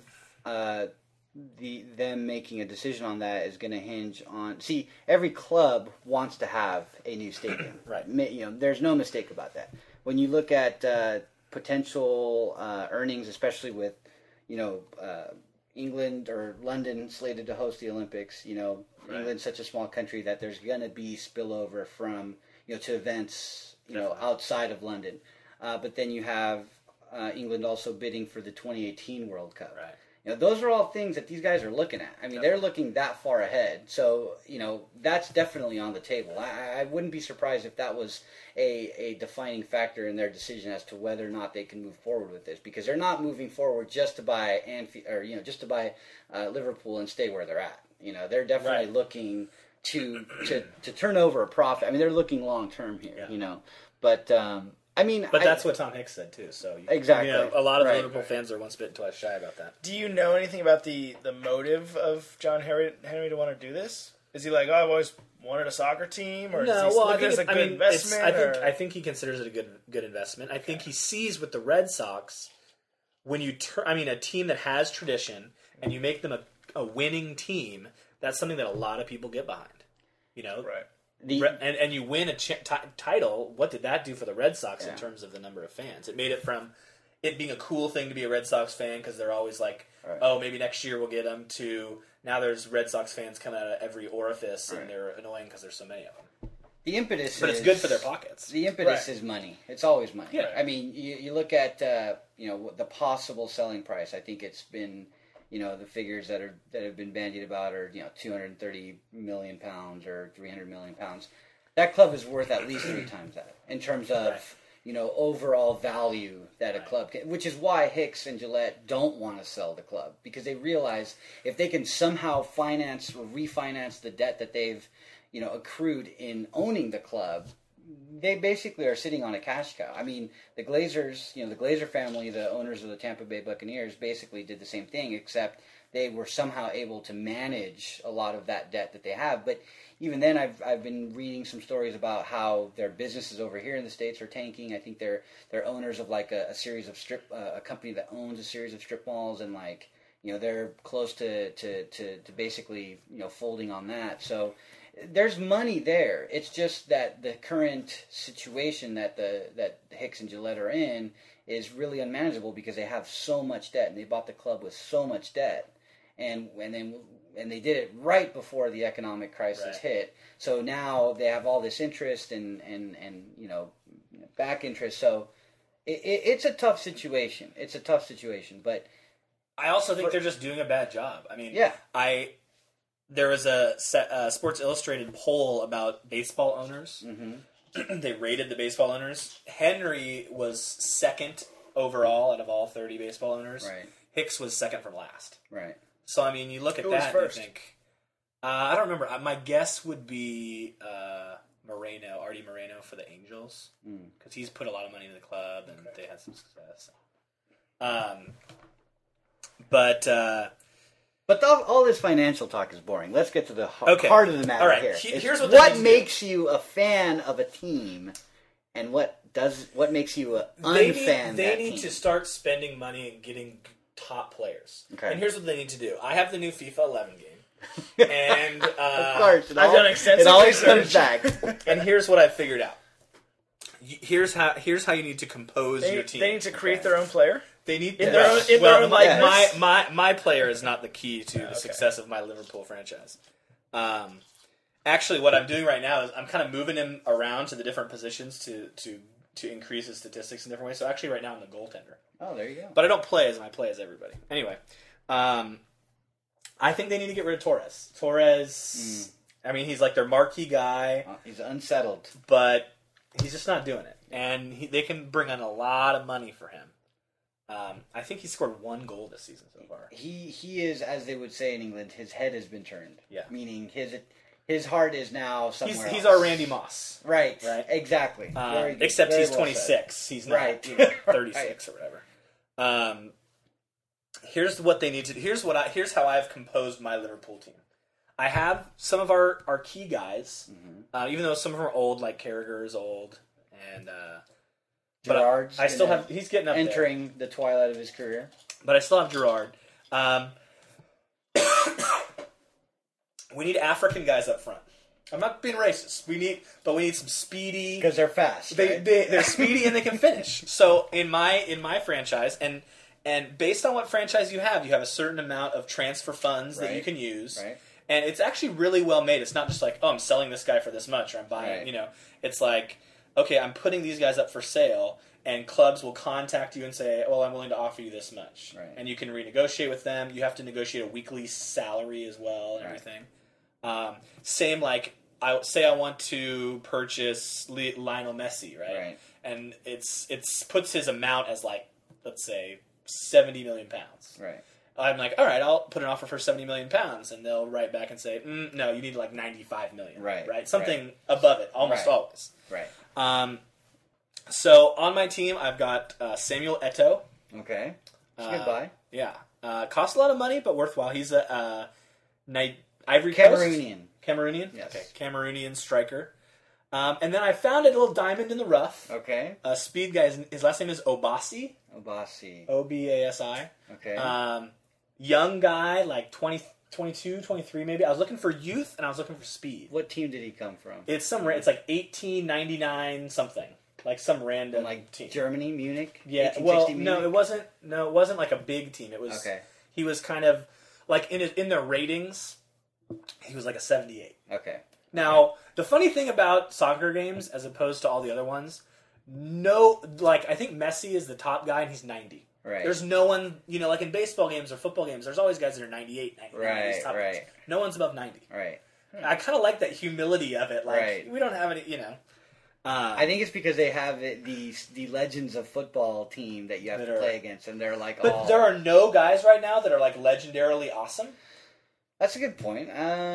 them making a decision on that is going to hinge on. See, every club wants to have a new stadium, Right. There's no mistake about that. When you look at potential earnings, especially with England or London slated to host the Olympics, England's such a small country that there's going to be spillover from to events outside of London. But then you have England also bidding for the 2018 World Cup. Right. Those are all things that these guys are looking at. I mean, they're looking that far ahead. So, that's definitely on the table. I wouldn't be surprised if that was a defining factor in their decision as to whether or not they can move forward with this, because they're not moving forward just to buy just to buy Liverpool and stay where they're at. They're definitely looking to turn over a profit. I mean, they're looking long term here. But that's what Tom Hicks said too. So exactly, a lot of Liverpool fans are once bitten, twice shy about that. Do you know anything about the motive of John Henry to want to do this? Is he like, oh, I've always wanted a soccer team, or does he look at it as a good investment? I think he considers it a good investment. I think he sees with the Red Sox, when you a team that has tradition and you make them a winning team, that's something that a lot of people get behind. Right. And you win a title. What did that do for the Red Sox in terms of the number of fans? It made it from it being a cool thing to be a Red Sox fan because they're always like, oh, maybe next year we'll get them, to now there's Red Sox fans coming out of every orifice and they're annoying because there's so many of them. The impetus but it's good for their pockets. The impetus is money. It's always money. Yeah. I mean, you look at the possible selling price. I think it's been the figures that have been bandied about are 230 million pounds or 300 million pounds. That club is worth at least 3 times that in terms of overall value that a club can. Which is why Hicks and Gillette don't want to sell the club, because they realize if they can somehow finance or refinance the debt that they've accrued in owning the club, they basically are sitting on a cash cow. I mean, the Glazers, the Glazer family, the owners of the Tampa Bay Buccaneers, basically did the same thing, except they were somehow able to manage a lot of that debt that they have. But even then, I've been reading some stories about how their businesses over here in the States are tanking. I think they're owners of like a series of a company that owns a series of strip malls, and like, you know, they're close to basically, you know, folding on that. So there's money there. It's just that the current situation that Hicks and Gillette are in is really unmanageable because they have so much debt, and they bought the club with so much debt, and they did it right before the economic crisis hit. So now they have all this interest and you know, back interest. So it's a tough situation. It's a tough situation, but I also think they're just doing a bad job. I mean, yeah. There was a Sports Illustrated poll about baseball owners. Mm-hmm. They rated the baseball owners. Henry was second overall out of all 30 baseball owners. Right. Hicks was second from last. Right. So, I mean, you look at Who was that first? and you think... I don't remember. My guess would be Artie Moreno for the Angels. Because he's put a lot of money into the club and they had some success. But all this financial talk is boring. Let's get to the Okay. heart of the matter All right. here. Here's It's what they need to makes you a fan of a team, and what makes you an unfan They that need team. to start spending money and getting top players. Okay. And here's what they need to do. I have the new FIFA 11 game. And Of course, I've done extensive it always research. comes back. and here's what I figured out. Here's how you need to compose your team. They need to create their own player. They need In their own likeness? my player is not the key to the success of my Liverpool franchise. Actually, what I'm doing right now is I'm kind of moving him around to the different positions to increase his statistics in different ways. So actually, right now I'm the goaltender. Oh, there you go. But I don't play as him. I play as everybody. Anyway, I think they need to get rid of Torres. I mean, he's like their marquee guy, He's unsettled. but he's just not doing it. And they can bring in a lot of money for him. I think he scored 1 goal this season so far. He is, as they would say in England, his head has been turned. Yeah. Meaning his heart is now somewhere He's else. our Randy Moss. Right. Right. Exactly. Very good. Except Very he's well 26. He's not Right. 36 or whatever. Here's what they need to do. Here's how I've composed my Liverpool team. I have some of our key guys, even though some of them are old, like Carragher is old, and but Gerrard's I still gonna- have. He's getting up there. entering the twilight of his career. But I still have Gerrard. We need African guys up front. I'm not being racist. We need some speedy. Because they're fast. right? They're speedy and they can finish. So in my franchise, and based on what franchise you have a certain amount of transfer funds that you Right. can use. Right. And it's actually really well made. It's not just like, oh, I'm selling this guy for this much, or I'm buying. Right. You know, it's like, okay, I'm putting these guys up for sale, and clubs will contact you and say, well, I'm willing to offer you this much, Right. and you can renegotiate with them. You have to negotiate a weekly salary as well, and Right. everything. Same like I want to purchase Lionel Messi, right? Right. And it's puts his amount as like, let's say, 70 million pounds. Right. I'm like, all right, I'll put an offer for 70 million pounds, and they'll write back and say, no, you need like 95 million, Right. Something above it, almost Right. always. Right. So on my team, I've got Samuel Eto'o. Okay. It's a good buy. Yeah, costs a lot of money, but worthwhile. He's a Ivory Coast. Cameroonian. Yes. Okay, Cameroonian striker. And then I found a little diamond in the rough. Okay. A speed guy. His last name is Obasi. Obasi. Obasi. Okay. Young guy, like 22, 23 maybe. I was looking for youth and I was looking for speed. What team did he come from? It's like 1899 something. Like some random Like team. Germany, Munich? Yeah. 1860 Well, Munich? no, it wasn't like a big team. It was. Okay. He was kind of like in their ratings. He was like a 78. Okay. Now, the funny thing about soccer games, as opposed to all the other ones, I think Messi is the top guy and he's 90. Right. There's no one, like in baseball games or football games, there's always guys that are 98, 99. Right, these top right. guys. No one's above 90. Right. I kind of like that humility of it. Like, Right. we don't have any, I think it's because they have the Legends of Football team that you have to play against, and they're like But there are no guys right now that are like legendarily awesome. That's a good point.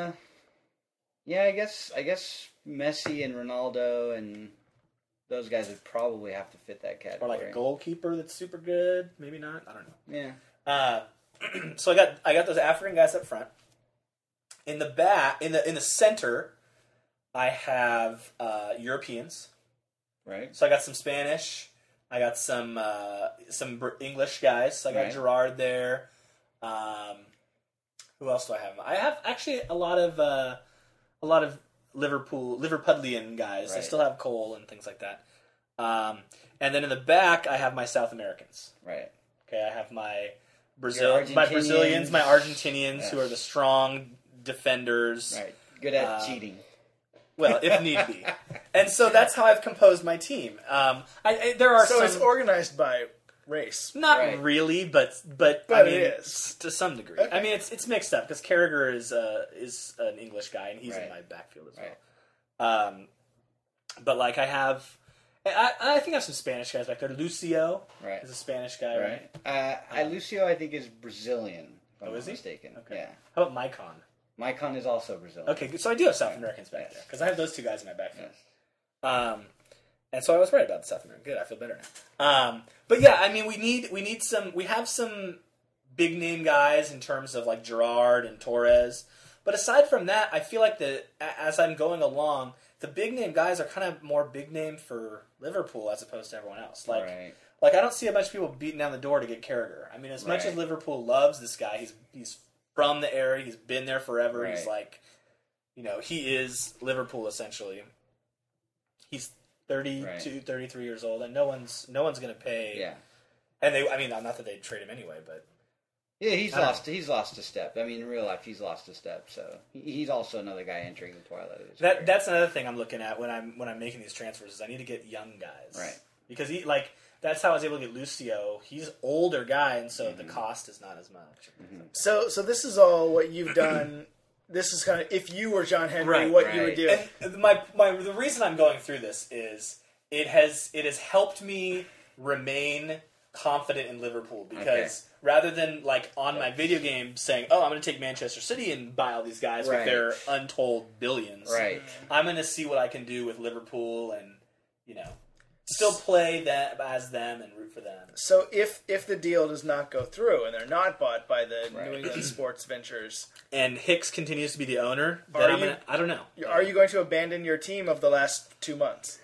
Yeah, I guess Messi and Ronaldo and those guys would probably have to fit that Or category. like a goalkeeper that's super good. Maybe not. I don't know. Yeah. So I got those African guys up front. In the back, in the center, I have Europeans. Right. So I got some Spanish. I got some English guys. So I got Right. Gerard there. Who else do I have? I have actually a lot of Liverpudlian guys. I Right. still have Cole and things like that. And then in the back, I have my South Americans. Right. Okay, I have my Your my Brazilians, my Argentinians. Argentinians, who are the strong defenders. Right. Good at cheating. Well, if need be. And so that's how I've composed my team. There are So some, it's organized by race. not Right. really, but I But mean, it is. to some degree. Okay. I mean, it's mixed up because Carragher is an English guy and he's in Right. my backfield as well. Right. But like I think I have some Spanish guys back there. Lucio Right. is a Spanish guy, right? Right. Lucio, I think, is Brazilian. If I'm Oh, not is he? mistaken. Okay. Yeah. How about Maicon? Maicon is also Brazilian. Okay, so I do have South Americans back Yes. there because I have those two guys in my backfield. Yes. And so I was right about the South American. Good, I feel better now. But yeah, I mean, we have some big name guys in terms of like Gerard and Torres. But aside from that, I feel like as I'm going along, the big name guys are kind of more big name for Liverpool as opposed to everyone else. Like, Right. like I don't see a bunch of people beating down the door to get Carragher. I mean, as much Right. as Liverpool loves this guy, he's from the area. He's been there forever. He's Right. like, he is Liverpool essentially. He's 32, 33 years old, and no one's going to pay. Yeah. And not that they'd trade him anyway, but Yeah, he's I don't lost a step. I mean, in real life, he's lost a step. So he's also another guy entering the twilight of his career. that's another thing I'm looking at when I'm making these transfers is I need to get young guys, Right. Because that's how I was able to get Lucio. He's an older guy, and so Mm-hmm. the cost is not as much. So this is all what you've done. This is kind of if you were John Henry, Right, what you would right. do. And the reason I'm going through this is it has helped me remain confident in Liverpool because rather than like on my video game saying, "Oh, I'm going to take Manchester City and buy all these guys with Right. their untold billions," Right. I'm going to see what I can do with Liverpool and still play that as them and root for them. So if the deal does not go through and they're not bought by the Right. New England Sports Ventures, And Hicks continues to be the owner, Are then you- I don't know. are you going to abandon your team of the last 2 months?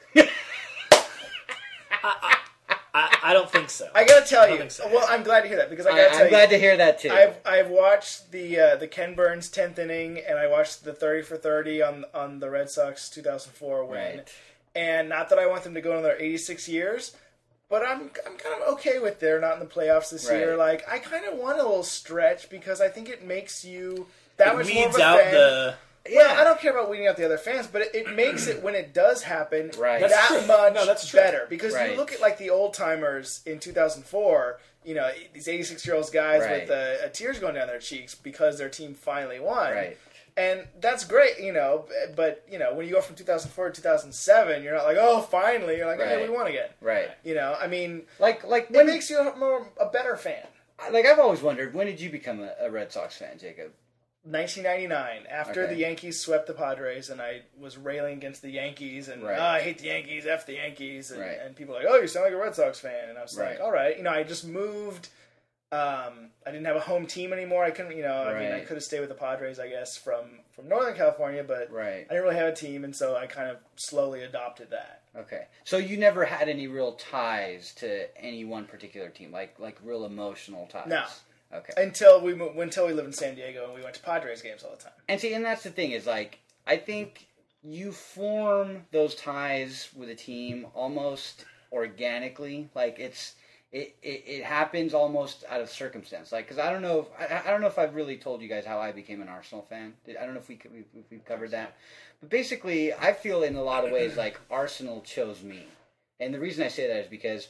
I don't think so. I gotta tell don't you. think so. Well, I'm glad to hear that because I gotta tell I'm you. glad to hear that too. I've watched the Ken Burns 10th inning, and I watched the 30 for 30 on the Red Sox 2004 win. Right. And not that I want them to go another 86 years, but I'm kind of okay with they're not in the playoffs this Right. year. Like I kind of want a little stretch because I think it makes you that It much more of weeds a out fan. the. Well, I don't care about weeding out the other fans, but it makes it when it does happen Right. That's that true. much No, that's true. better. Because Right. you look at like the old timers in 2004, these 86-year-old guys Right. with tears going down their cheeks because their team finally won. Right. And that's great, but when you go from 2004 to 2007, you're not like, oh, finally. You're like, hey, Right. we won again. Right. I mean, Like it when makes you a better fan. like I've always wondered, when did you become a Red Sox fan, Jacob? 1999, after Okay. the Yankees swept the Padres, and I was railing against the Yankees, and Right. I hate the Yankees, F the Yankees, and, Right. and people were like, oh, you sound like a Red Sox fan, and I was Right. like, all right, I just moved. I didn't have a home team anymore. I couldn't, I mean, I Right. could have stayed with the Padres, I guess, from Northern California, but Right. I didn't really have a team, and so I kind of slowly adopted that. Okay. So you never had any real ties to any one particular team, like real emotional ties. No. Okay. Until we lived in San Diego, and we went to Padres games all the time. And see, and that's the thing is like I think you form those ties with a team almost organically. Like it happens almost out of circumstance. Like because I don't know if I've really told you guys how I became an Arsenal fan. I don't know if we've covered that. But basically, I feel in a lot of ways like Arsenal chose me, and the reason I say that is because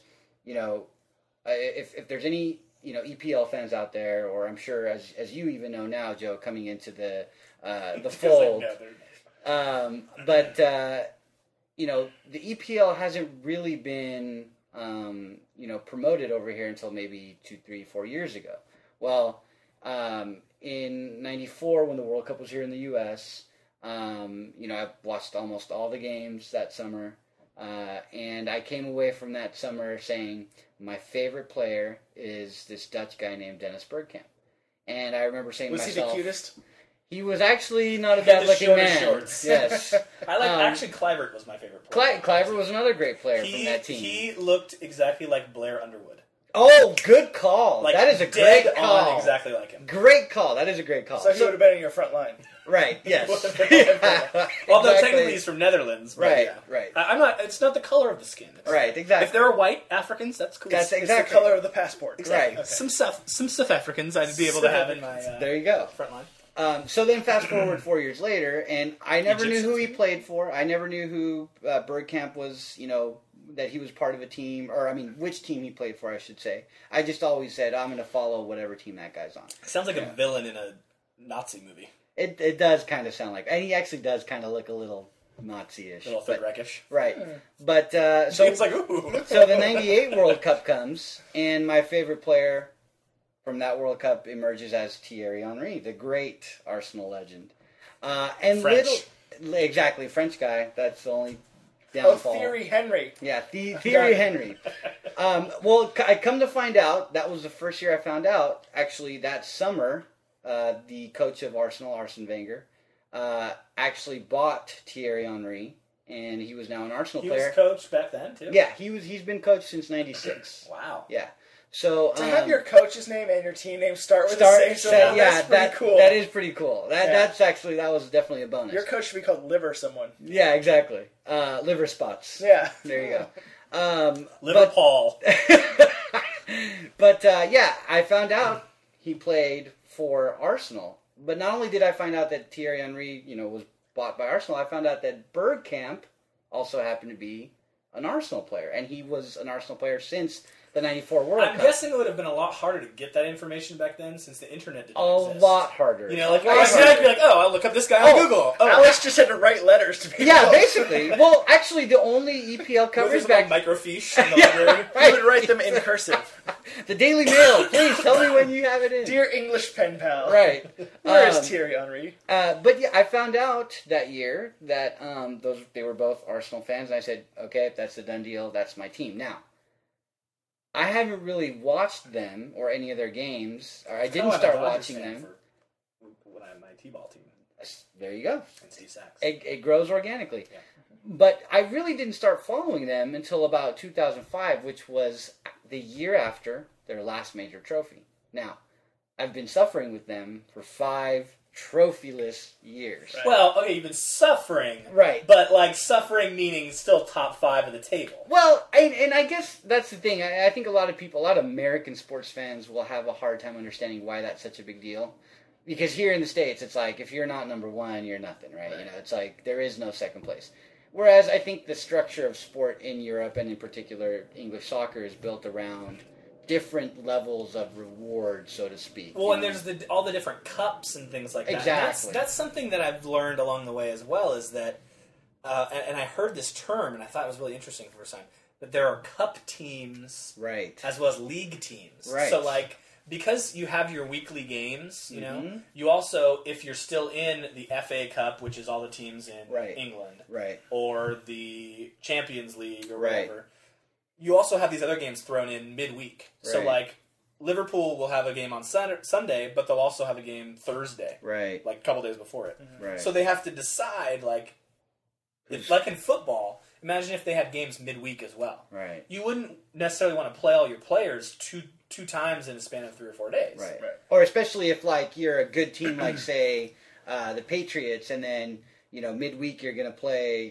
if there's any EPL fans out there, or I'm sure as you even know now, Joe, coming into the fold. But the EPL hasn't really been promoted over here until maybe 2, 3, 4 years ago. Well, in '94 when the World Cup was here in the U.S., I've watched almost all the games that summer, and I came away from that summer saying my favorite player is this Dutch guy named Dennis Bergkamp. And I remember saying to Was he myself, the cutest? he was actually not a He had bad the looking shortest man. shorts. Yes. I like actually Clivert was my favorite player. Cliver was another great player from that team. He looked exactly like Blair Underwood. Oh, good call. Like, that is a dead great call. on exactly like him. Great call. That is a great call. So he would have been in your front line. Right. Yes. Although Exactly. technically he's from Netherlands. But Right. yeah. Right. I'm not. It's not the color of the skin. It's, Right. Exactly. If there are white Africans, that's cool. That's It's exactly the color of the passport. Right. Okay. Some South Africans I'd be able to have in my There you go. front line. So then, fast forward 4 years later, and I never knew who he Egyptians. played for. I never knew who Bergkamp was. That he was part of a team, or I mean, which team he played for, I should say. I just always said I'm going to follow whatever team that guy's on. Sounds like a villain in a Nazi movie. It does kind of sound like, and he actually does kind of look a little Nazi-ish. A little but- Third Reichish. right? But So it's like, ooh. so the '98 World Cup comes, and my favorite player from that World Cup emerges as Thierry Henry, the great Arsenal legend. And French. exactly, French guy. That's the only Oh, downfall. Thierry Henry. Yeah, Thierry Henry. Well, I come to find out, that was the first year I found out, actually, that summer, the coach of Arsenal, Arsene Wenger, actually bought Thierry Henry, and he was now an Arsenal He player. was coached back then too. Yeah, he's been coached since '96. Wow. Yeah. So To have your coach's name and your team name start with the same syllable, that's pretty cool. That is pretty cool. Yeah. That was definitely a bonus. Your coach should be called Liver someone. Yeah, exactly. Liver spots. Yeah. There you go. Liverpool. But yeah, I found out he played for Arsenal. But not only did I find out that Thierry Henry, was bought by Arsenal, I found out that Bergkamp also happened to be an Arsenal player, and he was an Arsenal player since the '94 World I'm Cup. guessing it would have been a lot harder to get that information back then since the internet didn't A exist. lot harder. You know, like A lot right now harder. I'd be like, oh, I'll look up this guy on Oh, Google. Alex just had to write letters to people. Yeah, basically. Well, actually, the only EPL Movies coverage about back microfiche in the Yeah, library. right. He would write them in cursive. the Daily Mail. Please tell me when you have it in. Dear English pen pal. Right. Where is Um, Thierry Henry? But yeah, I found out that year that they were both Arsenal fans, and I said, okay, that's a done deal. That's my team. Now, I haven't really watched them or any of their games, or I didn't Oh, I'm a start Dodgers watching fan them. for when I had my T-ball team There you go. and Steve Sachs. It grows organically. Yeah. But I really didn't start following them until about 2005, which was the year after their last major trophy. Now, I've been suffering with them for 5 trophyless years. Right. Well, okay, you've been suffering, Right. but like suffering meaning still top 5 of the table. Well, and I guess that's the thing. I think a lot of American sports fans will have a hard time understanding why that's such a big deal. Because here in the States, it's like, if you're not number one, you're nothing, right? Right. It's like, there is no second place. Whereas I think the structure of sport in Europe, and in particular English soccer, is built around different levels of reward, so to speak. Well, you and know? there's all the different cups and things like that. Exactly. That's something that I've learned along the way as well, is that, and I heard this term, and I thought it was really interesting for the first time, that there are cup teams Right. as well as league teams. Right. So, like, because you have your weekly games, you know, Mhm. you also, if you're still in the FA Cup, which is all the teams in Right. England, Right. or the Champions League or Right. whatever, you also have these other games thrown in midweek. So, Right. like, Liverpool will have a game on Sunday, but they'll also have a game Thursday, Right. like a couple days before it. Right. So they have to decide, like in football, imagine if they had games midweek as well. Right. You wouldn't necessarily want to play all your players two times in a span of 3 or 4 days. Right. Right. Or especially if, like, you're a good team, like, say, the Patriots, and then, midweek you're going to play,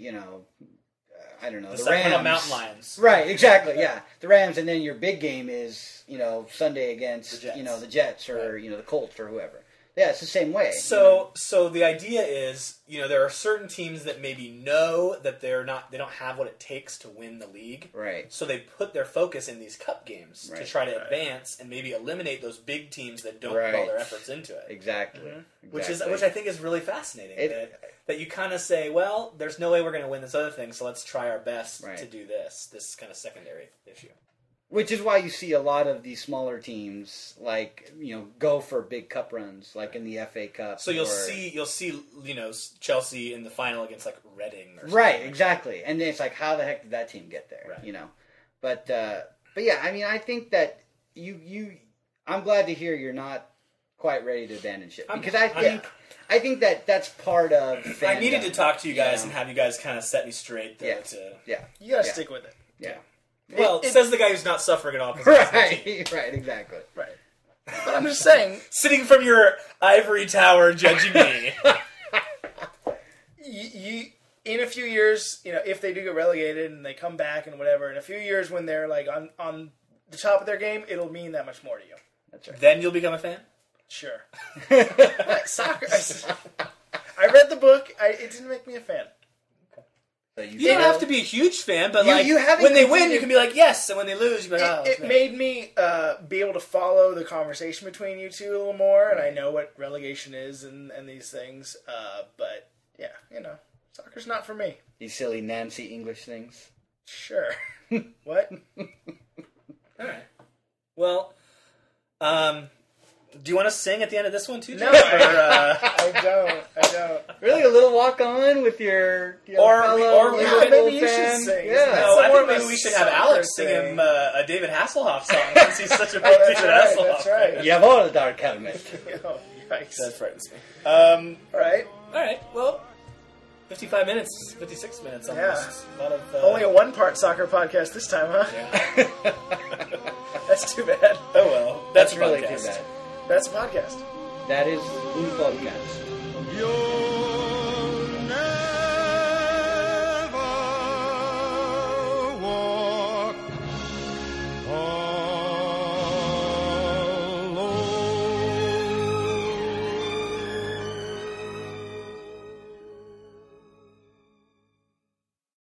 I don't know, The the Sacramento Rams. Mountain Lions. Right, exactly, yeah. The Rams, and then your big game is, Sunday against, The Jets. the Jets or, the Colts or whoever. Yeah, it's the same way. So the idea is, there are certain teams that maybe know that they don't have what it takes to win the league. Right. So they put their focus in these cup games to Right. try to Right. advance and maybe eliminate those big teams that don't put all Right. their efforts into it. Exactly. Which Exactly. I think is really fascinating. That you kind of say, well, there's no way we're going to win this other thing, so let's try our best Right. to do this kind of secondary issue. Which is why you see a lot of these smaller teams, like, go for big cup runs, like in the FA Cup. So you'll or- see Chelsea in the final against like Reading or something. Right, exactly. And then it's like, how the heck did that team get there? Right. But yeah, I mean, I think that I'm glad to hear you're not quite ready to abandon ship I'm- because I think that's part of. Fandom, I needed to talk to you guys know? and have you guys kind of set me straight. Though, Yeah. to, Yeah, You gotta Yeah. stick with it. yeah. well, It- says the guy who's not suffering at all. 'Cause he's 13. Right, exactly. Right. But I'm just saying, Sitting from your ivory tower judging me. you in a few years, if they do get relegated and they come back and whatever, in a few years when they're like on the top of their game, it'll mean that much more to you. That's right. Then you'll become a fan? Sure. Soccer. I read the book. It didn't make me a fan. So You don't have to be a huge fan, but You haven't when they win, completed- you can be like, yes, and when they lose, you can be like, oh, It made me be able to follow the conversation between you two a little more, and I know what relegation is and these things. But yeah, soccer's not for me. These silly Nancy English things. Sure. What? all right. Well, do you want to sing at the end of this one too? No, Jeff? I don't. Really, a little walk on with your Or fellow we- Liverpool maybe you should fan. sing. Yeah. No, It's I more think of a maybe we should have soccer Alex sing thing. him a David Hasselhoff song since he's such a big Oh, David that's Hasselhoff. right. That's right. Jawohl, Dark Helmet. Oh, yikes. That frightens me. All right. All right. Well, 55 minutes, 56 minutes almost. Yeah. A lot of Only a one-part soccer podcast this time, huh? Yeah. That's too bad. Oh well, that's a really podcast. too bad. That's a podcast. That is un podcast. Yo